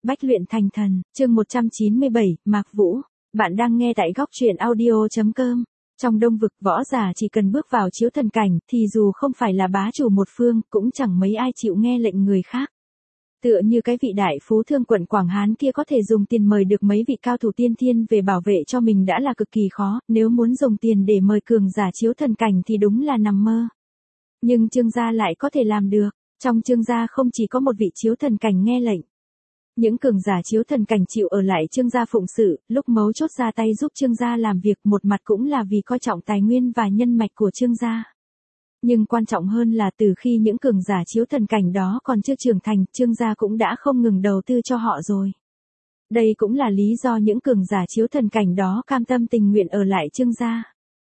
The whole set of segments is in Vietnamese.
Bách luyện thành thần, chương 197, Mạc Vũ. Bạn đang nghe tại góc truyện audio.com. Trong Đông vực võ giả chỉ cần bước vào chiếu thần cảnh thì dù không phải là bá chủ một phương cũng chẳng mấy ai chịu nghe lệnh người khác. Tựa như cái vị đại phú thương quận Quảng Hán kia có thể dùng tiền mời được mấy vị cao thủ tiên thiên về bảo vệ cho mình đã là cực kỳ khó, nếu muốn dùng tiền để mời cường giả chiếu thần cảnh thì đúng là nằm mơ. Nhưng Trương gia lại có thể làm được, trong Trương gia không chỉ có một vị chiếu thần cảnh nghe lệnh. Những cường giả chiếu thần cảnh chịu ở lại Trương gia phụng sự, lúc mấu chốt ra tay giúp Trương gia làm việc, một mặt cũng là vì coi trọng tài nguyên và nhân mạch của Trương gia. Nhưng quan trọng hơn là từ khi những cường giả chiếu thần cảnh đó còn chưa trưởng thành, Trương gia cũng đã không ngừng đầu tư cho họ rồi. Đây cũng là lý do những cường giả chiếu thần cảnh đó cam tâm tình nguyện ở lại Trương gia.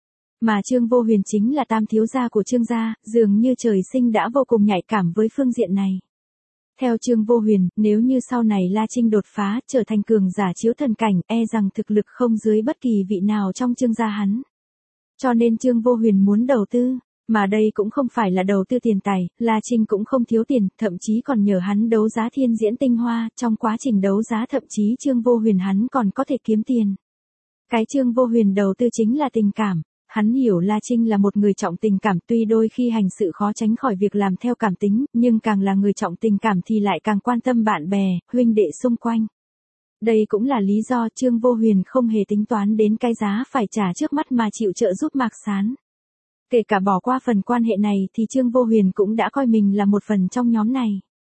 Mà Trương Vô Huyền chính là tam thiếu gia của Trương gia, dường như trời sinh đã vô cùng nhạy cảm với phương diện này. Theo Trương Vô Huyền, nếu như sau này La Trinh đột phá, trở thành cường giả chiếu thần cảnh, e rằng thực lực không dưới bất kỳ vị nào trong Trương gia hắn. Cho nên Trương Vô Huyền muốn đầu tư, mà đây cũng không phải là đầu tư tiền tài, La Trinh cũng không thiếu tiền, thậm chí còn nhờ hắn đấu giá thiên diễn tinh hoa, trong quá trình đấu giá thậm chí Trương Vô Huyền hắn còn có thể kiếm tiền. Cái Trương Vô Huyền đầu tư chính là tình cảm. Hắn hiểu La Trinh là một người trọng tình cảm, tuy đôi khi hành sự khó tránh khỏi việc làm theo cảm tính, nhưng càng là người trọng tình cảm thì lại càng quan tâm bạn bè, huynh đệ xung quanh. Đây cũng là lý do Trương Vô Huyền không hề tính toán đến cái giá phải trả trước mắt mà chịu trợ giúp Mạc Sán. Kể cả bỏ qua phần quan hệ này thì Trương Vô Huyền cũng đã coi mình là một phần trong nhóm này.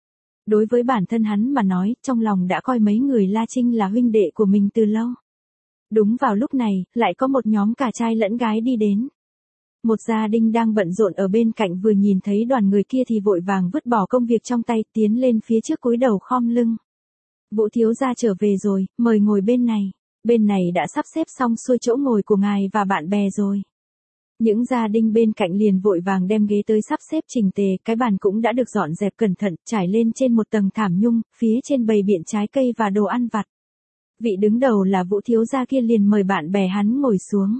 Đối với bản thân hắn mà nói, trong lòng đã coi mấy người La Trinh là huynh đệ của mình từ lâu. Đúng vào lúc này, lại có một nhóm cả trai lẫn gái đi đến. Một gia đình đang bận rộn ở bên cạnh vừa nhìn thấy đoàn người kia thì vội vàng vứt bỏ công việc trong tay, tiến lên phía trước cúi đầu khom lưng. Vũ thiếu gia trở về rồi, mời ngồi bên này. Bên này đã sắp xếp xong xuôi chỗ ngồi của ngài và bạn bè rồi. Những gia đình bên cạnh liền vội vàng đem ghế tới sắp xếp chỉnh tề, cái bàn cũng đã được dọn dẹp cẩn thận, trải lên trên một tầng thảm nhung, phía trên bày biện trái cây và đồ ăn vặt. Vị đứng đầu là Vũ thiếu gia kia liền mời bạn bè hắn ngồi xuống.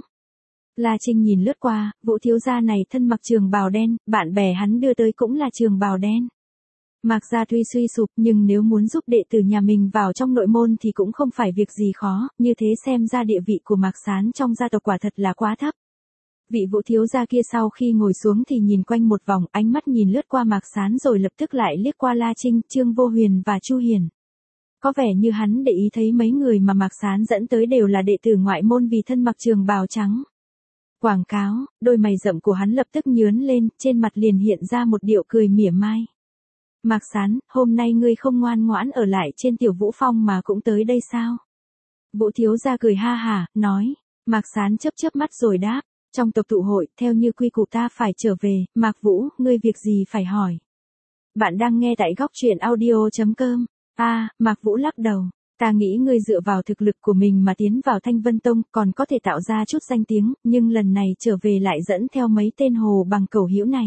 La Trinh nhìn lướt qua, Vũ thiếu gia này thân mặc trường bào đen, bạn bè hắn đưa tới cũng là trường bào đen. Mạc gia tuy suy sụp nhưng nếu muốn giúp đệ tử nhà mình vào trong nội môn thì cũng không phải việc gì khó, như thế xem ra địa vị của Mạc Sán trong gia tộc quả thật là quá thấp. Vị Vũ thiếu gia kia sau khi ngồi xuống thì nhìn quanh một vòng, ánh mắt nhìn lướt qua Mạc Sán rồi lập tức lại liếc qua La Trinh, Trương Vô Huyền và Chu Hiền. Có vẻ như hắn để ý thấy mấy người mà Mạc Sán dẫn tới đều là đệ tử ngoại môn vì thân mặc trường bào trắng. Quảng cáo, đôi mày rậm của hắn lập tức nhướng lên, trên mặt liền hiện ra một điệu cười mỉa mai. Mạc Sán, hôm nay ngươi không ngoan ngoãn ở lại trên Tiểu Vũ Phong mà cũng tới đây sao? Vũ thiếu gia cười ha hả, nói. Mạc Sán chớp chớp mắt rồi đáp. Trong tộc tụ hội, theo như quy củ ta phải trở về, Mạc Vũ, ngươi việc gì phải hỏi? Bạn đang nghe tại góc truyện audio.com. Mạc Vũ lắc đầu. Ta nghĩ ngươi dựa vào thực lực của mình mà tiến vào Thanh Vân Tông còn có thể tạo ra chút danh tiếng, nhưng lần này trở về lại dẫn theo mấy tên hồ bằng cẩu hữu này.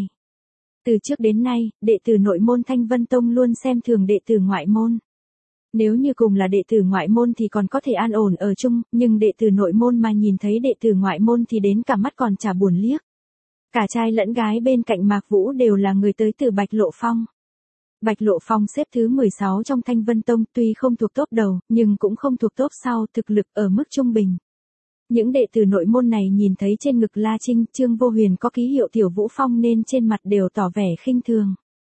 Từ trước đến nay, đệ tử nội môn Thanh Vân Tông luôn xem thường đệ tử ngoại môn. Nếu như cùng là đệ tử ngoại môn thì còn có thể an ổn ở chung, nhưng đệ tử nội môn mà nhìn thấy đệ tử ngoại môn thì đến cả mắt còn chả buồn liếc. Cả trai lẫn gái bên cạnh Mạc Vũ đều là người tới từ Bạch Lộ Phong. Bạch Lộ Phong xếp thứ 16 trong Thanh Vân Tông, tuy không thuộc top đầu, nhưng cũng không thuộc top sau, thực lực ở mức trung bình. Những đệ tử nội môn này nhìn thấy trên ngực La Trinh, Trương Vô Huyền có ký hiệu Tiểu Vũ Phong nên trên mặt đều tỏ vẻ khinh thường.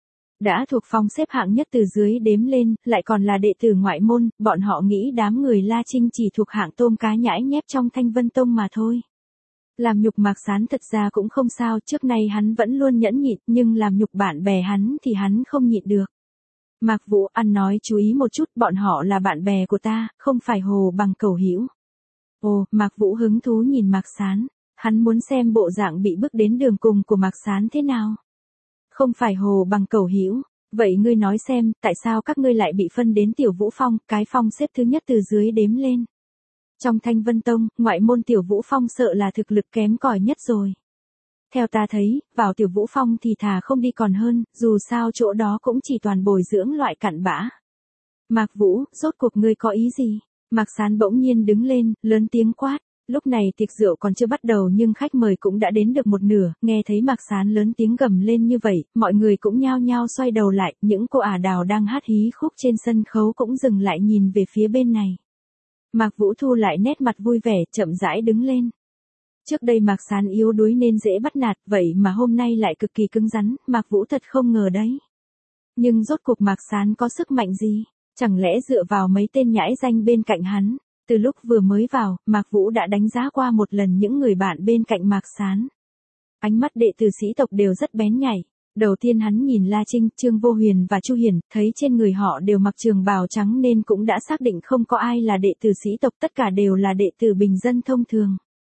Đã thuộc phong xếp hạng nhất từ dưới đếm lên, lại còn là đệ tử ngoại môn, bọn họ nghĩ đám người La Trinh chỉ thuộc hạng tôm cá nhãi nhép trong Thanh Vân Tông mà thôi. Làm nhục Mạc Sán thật ra cũng không sao, trước nay hắn vẫn luôn nhẫn nhịn, nhưng làm nhục bạn bè hắn thì hắn không nhịn được. Mạc Vũ ăn nói chú ý một chút, bọn họ là bạn bè của ta, không phải hồ bằng cẩu hữu. Ồ, Mạc Vũ hứng thú nhìn Mạc Sán, hắn muốn xem bộ dạng bị bước đến đường cùng của Mạc Sán thế nào. Không phải hồ bằng cẩu hữu, vậy ngươi nói xem, tại sao các ngươi lại bị phân đến Tiểu Vũ Phong, cái phong xếp thứ nhất từ dưới đếm lên. Trong Thanh Vân Tông, ngoại môn Tiểu Vũ Phong sợ là thực lực kém cỏi nhất rồi. Theo ta thấy, vào Tiểu Vũ Phong thì thà không đi còn hơn, dù sao chỗ đó cũng chỉ toàn bồi dưỡng loại cặn bã. Mạc Vũ, rốt cuộc ngươi có ý gì? Mạc Sán bỗng nhiên đứng lên, lớn tiếng quát. Lúc này tiệc rượu còn chưa bắt đầu nhưng khách mời cũng đã đến được một nửa, nghe thấy Mạc Sán lớn tiếng gầm lên như vậy, mọi người cũng nhao nhao xoay đầu lại, những cô ả đào đang hát hí khúc trên sân khấu cũng dừng lại nhìn về phía bên này. Mạc Vũ thu lại nét mặt vui vẻ, chậm rãi đứng lên. Trước đây Mạc Sán yếu đuối nên dễ bắt nạt, vậy mà hôm nay lại cực kỳ cứng rắn, Mạc Vũ thật không ngờ đấy. Nhưng rốt cuộc Mạc Sán có sức mạnh gì? Chẳng lẽ dựa vào mấy tên nhãi danh bên cạnh hắn? Từ lúc vừa mới vào, Mạc Vũ đã đánh giá qua một lần những người bạn bên cạnh Mạc Sán. Ánh mắt đệ tử sĩ tộc đều rất bén nhạy. Đầu tiên hắn nhìn La Trinh, Trương Vô Huyền và Chu Hiển, thấy trên người họ đều mặc trường bào trắng nên cũng đã xác định không có ai là đệ tử sĩ tộc, tất cả đều là đệ tử bình dân thông thường.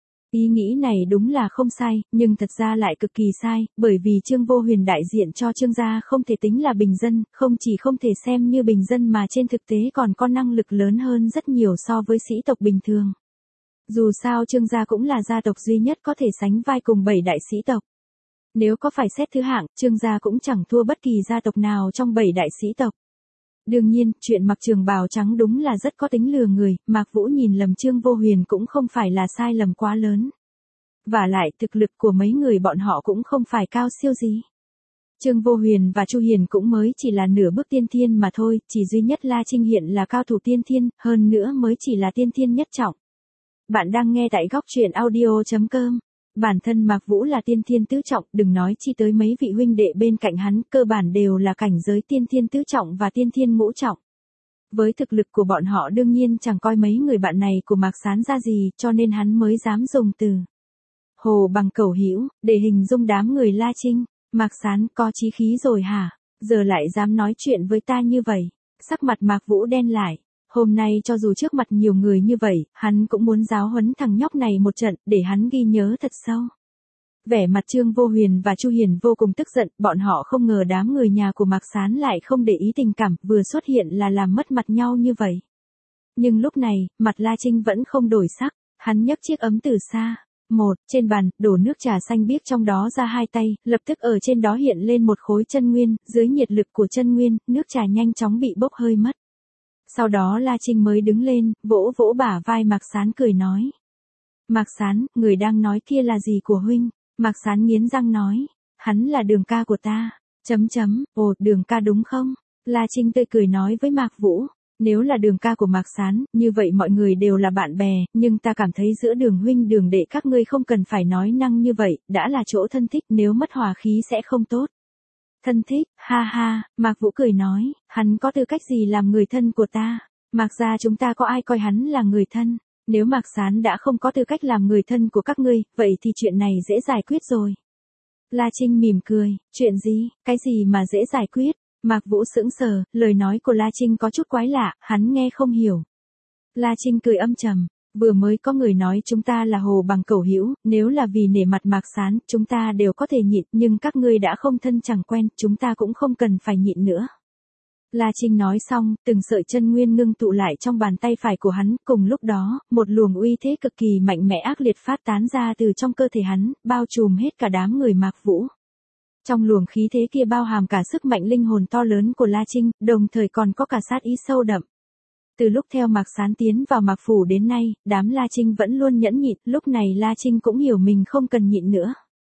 Ý nghĩ này đúng là không sai, nhưng thật ra lại cực kỳ sai, bởi vì Trương Vô Huyền đại diện cho Trương gia không thể tính là bình dân, không chỉ không thể xem như bình dân mà trên thực tế còn có năng lực lớn hơn rất nhiều so với sĩ tộc bình thường. Dù sao Trương gia cũng là gia tộc duy nhất có thể sánh vai cùng 7 đại sĩ tộc. Nếu có phải xét thứ hạng, Trương gia cũng chẳng thua bất kỳ gia tộc nào trong 7 đại sĩ tộc. Đương nhiên, chuyện mặc trường bào trắng đúng là rất có tính lừa người, Mạc Vũ nhìn lầm Trương Vô Huyền cũng không phải là sai lầm quá lớn. Vả lại thực lực của mấy người bọn họ cũng không phải cao siêu gì. Trương Vô Huyền và Chu Hiền cũng mới chỉ là nửa bước tiên thiên mà thôi, chỉ duy nhất La Trinh hiện là cao thủ tiên thiên, hơn nữa mới chỉ là tiên thiên nhất trọng. Bạn đang nghe tại góc truyện audio.com. Bản thân Mạc Vũ là tiên thiên tứ trọng, đừng nói chi tới mấy vị huynh đệ bên cạnh hắn, cơ bản đều là cảnh giới tiên thiên tứ trọng và tiên thiên ngũ trọng. Với thực lực của bọn họ đương nhiên chẳng coi mấy người bạn này của Mạc Sán ra gì, cho nên hắn mới dám dùng từ hồ bằng cẩu hữu để hình dung đám người La Trinh. Mạc Sán có chí khí rồi hả? Giờ lại dám nói chuyện với ta như vậy. Sắc mặt Mạc Vũ đen lại. Hôm nay cho dù trước mặt nhiều người như vậy, hắn cũng muốn giáo huấn thằng nhóc này một trận, để hắn ghi nhớ thật sâu. Vẻ mặt Trương Vô Huyền và Chu Hiển vô cùng tức giận, bọn họ không ngờ đám người nhà của Mạc Sán lại không để ý tình cảm, vừa xuất hiện là làm mất mặt nhau như vậy. Nhưng lúc này, mặt La Trinh vẫn không đổi sắc, hắn nhấc chiếc ấm từ xa. Trên bàn, đổ nước trà xanh biếc trong đó ra hai tay, lập tức ở trên đó hiện lên một khối chân nguyên, dưới nhiệt lực của chân nguyên, nước trà nhanh chóng bị bốc hơi mất. Sau đó La Trinh mới đứng lên, vỗ vỗ bả vai Mạc Sán cười nói. Mạc Sán, người đang nói kia là gì của huynh? Mạc Sán nghiến răng nói. Hắn là Đường ca của ta. Ồ, Đường ca đúng không? La Trinh tươi cười nói với Mạc Vũ. Nếu là Đường ca của Mạc Sán, như vậy mọi người đều là bạn bè, nhưng ta cảm thấy giữa Đường huynh Đường đệ các ngươi không cần phải nói năng như vậy, đã là chỗ thân thích, nếu mất hòa khí sẽ không tốt. Thân thích, ha ha, Mạc Vũ cười nói, hắn có tư cách gì làm người thân của ta? Mạc gia chúng ta có ai coi hắn là người thân? Nếu Mạc Sán đã không có tư cách làm người thân của các ngươi, vậy thì chuyện này dễ giải quyết rồi. La Trinh mỉm cười, chuyện gì, cái gì mà dễ giải quyết? Mạc Vũ sững sờ, lời nói của La Trinh có chút quái lạ, hắn nghe không hiểu. La Trinh cười âm trầm, vừa mới có người nói chúng ta là hồ bằng cẩu hữu, nếu là vì nể mặt Mạc Sán, chúng ta đều có thể nhịn, nhưng các ngươi đã không thân chẳng quen, chúng ta cũng không cần phải nhịn nữa. La Trinh nói xong, từng sợi chân nguyên ngưng tụ lại trong bàn tay phải của hắn, cùng lúc đó, một luồng uy thế cực kỳ mạnh mẽ ác liệt phát tán ra từ trong cơ thể hắn, bao trùm hết cả đám người Mạc Vũ. Trong luồng khí thế kia bao hàm cả sức mạnh linh hồn to lớn của La Trinh, đồng thời còn có cả sát ý sâu đậm. Từ lúc theo Mạc Sán tiến vào Mạc Phủ đến nay, đám La Trinh vẫn luôn nhẫn nhịn, lúc này La Trinh cũng hiểu mình không cần nhịn nữa.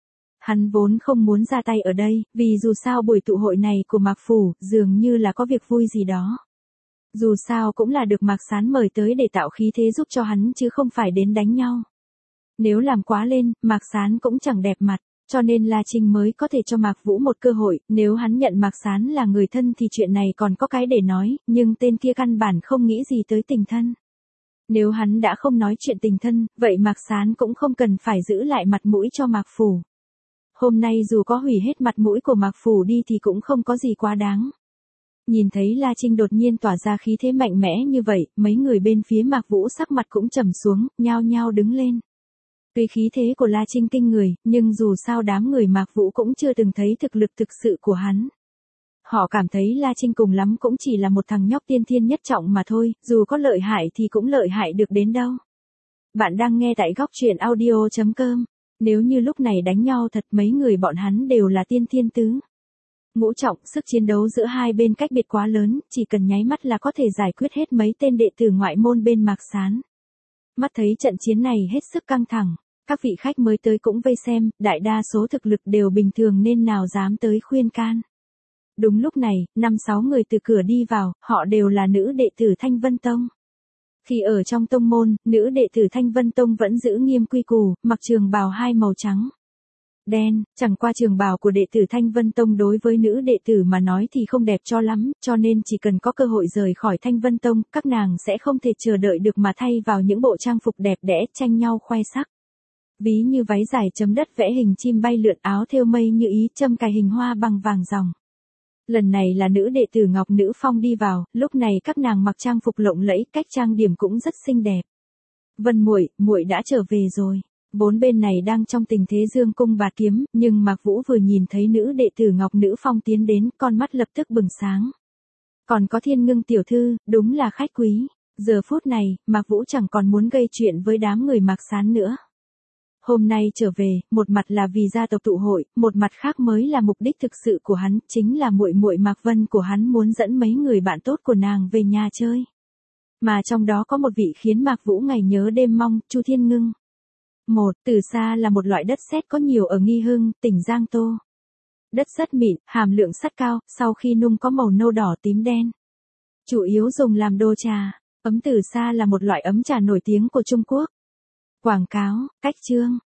Hắn vốn không muốn ra tay ở đây, vì dù sao buổi tụ hội này của Mạc Phủ, dường như là có việc vui gì đó. Dù sao cũng là được Mạc Sán mời tới để tạo khí thế giúp cho hắn chứ không phải đến đánh nhau. Nếu làm quá lên, Mạc Sán cũng chẳng đẹp mặt, cho nên La Trinh mới có thể cho Mạc Vũ một cơ hội, nếu hắn nhận Mạc Sán là người thân thì chuyện này còn có cái để nói, nhưng tên kia căn bản không nghĩ gì tới tình thân. Nếu hắn đã không nói chuyện tình thân, vậy Mạc Sán cũng không cần phải giữ lại mặt mũi cho Mạc Phủ. Hôm nay dù có hủy hết mặt mũi của Mạc Phủ đi thì cũng không có gì quá đáng. Nhìn thấy La Trinh đột nhiên tỏa ra khí thế mạnh mẽ như vậy, mấy người bên phía Mạc Vũ sắc mặt cũng trầm xuống, nhao nhao đứng lên. Tuy khí thế của La Trinh kinh người, nhưng dù sao đám người Mạc Vũ cũng chưa từng thấy thực lực thực sự của hắn. Họ cảm thấy La Trinh cùng lắm cũng chỉ là một thằng nhóc tiên thiên nhất trọng mà thôi, dù có lợi hại thì cũng lợi hại được đến đâu. Bạn đang nghe tại góc truyện audio.com. Nếu như lúc này đánh nhau thật mấy người bọn hắn đều là tiên thiên tứ. Ngũ trọng, sức chiến đấu giữa hai bên cách biệt quá lớn, chỉ cần nháy mắt là có thể giải quyết hết mấy tên đệ tử ngoại môn bên Mạc Sán. Mắt thấy trận chiến này hết sức căng thẳng, các vị khách mới tới cũng vây xem, đại đa số thực lực đều bình thường nên nào dám tới khuyên can. Đúng lúc này, 5-6 người từ cửa đi vào, họ đều là nữ đệ tử Thanh Vân Tông. Khi ở trong tông môn, nữ đệ tử Thanh Vân Tông vẫn giữ nghiêm quy củ, mặc trường bào hai màu trắng, đen, chẳng qua trường bào của đệ tử Thanh Vân Tông đối với nữ đệ tử mà nói thì không đẹp cho lắm, cho nên chỉ cần có cơ hội rời khỏi Thanh Vân Tông, các nàng sẽ không thể chờ đợi được mà thay vào những bộ trang phục đẹp đẽ tranh nhau khoe sắc. Ví như váy dài chấm đất vẽ hình chim bay lượn, áo thêu mây như ý, châm cài hình hoa bằng vàng ròng. Lần này là nữ đệ tử Ngọc Nữ Phong đi vào, lúc này các nàng mặc trang phục lộng lẫy, cách trang điểm cũng rất xinh đẹp. Vân muội, muội đã trở về rồi. Bốn bên này đang trong tình thế dương cung bạt kiếm, nhưng Mạc Vũ vừa nhìn thấy nữ đệ tử Ngọc Nữ Phong tiến đến, con mắt lập tức bừng sáng. Còn có Thiên Ngưng tiểu thư, đúng là khách quý. Giờ phút này, Mạc Vũ chẳng còn muốn gây chuyện với đám người Mạc Sán nữa. Hôm nay trở về, một mặt là vì gia tộc tụ hội, một mặt khác mới là mục đích thực sự của hắn, chính là muội muội Mạc Vân của hắn muốn dẫn mấy người bạn tốt của nàng về nhà chơi. Mà trong đó có một vị khiến Mạc Vũ ngày nhớ đêm mong, Chu Thiên Ngưng. Từ xa là một loại đất sét có nhiều ở Nghi Hưng, tỉnh Giang Tô. Đất rất mịn, hàm lượng sắt cao, sau khi nung có màu nâu đỏ tím đen. Chủ yếu dùng làm đô trà. Ấm từ xa là một loại ấm trà nổi tiếng của Trung Quốc. Quảng cáo, cách chương.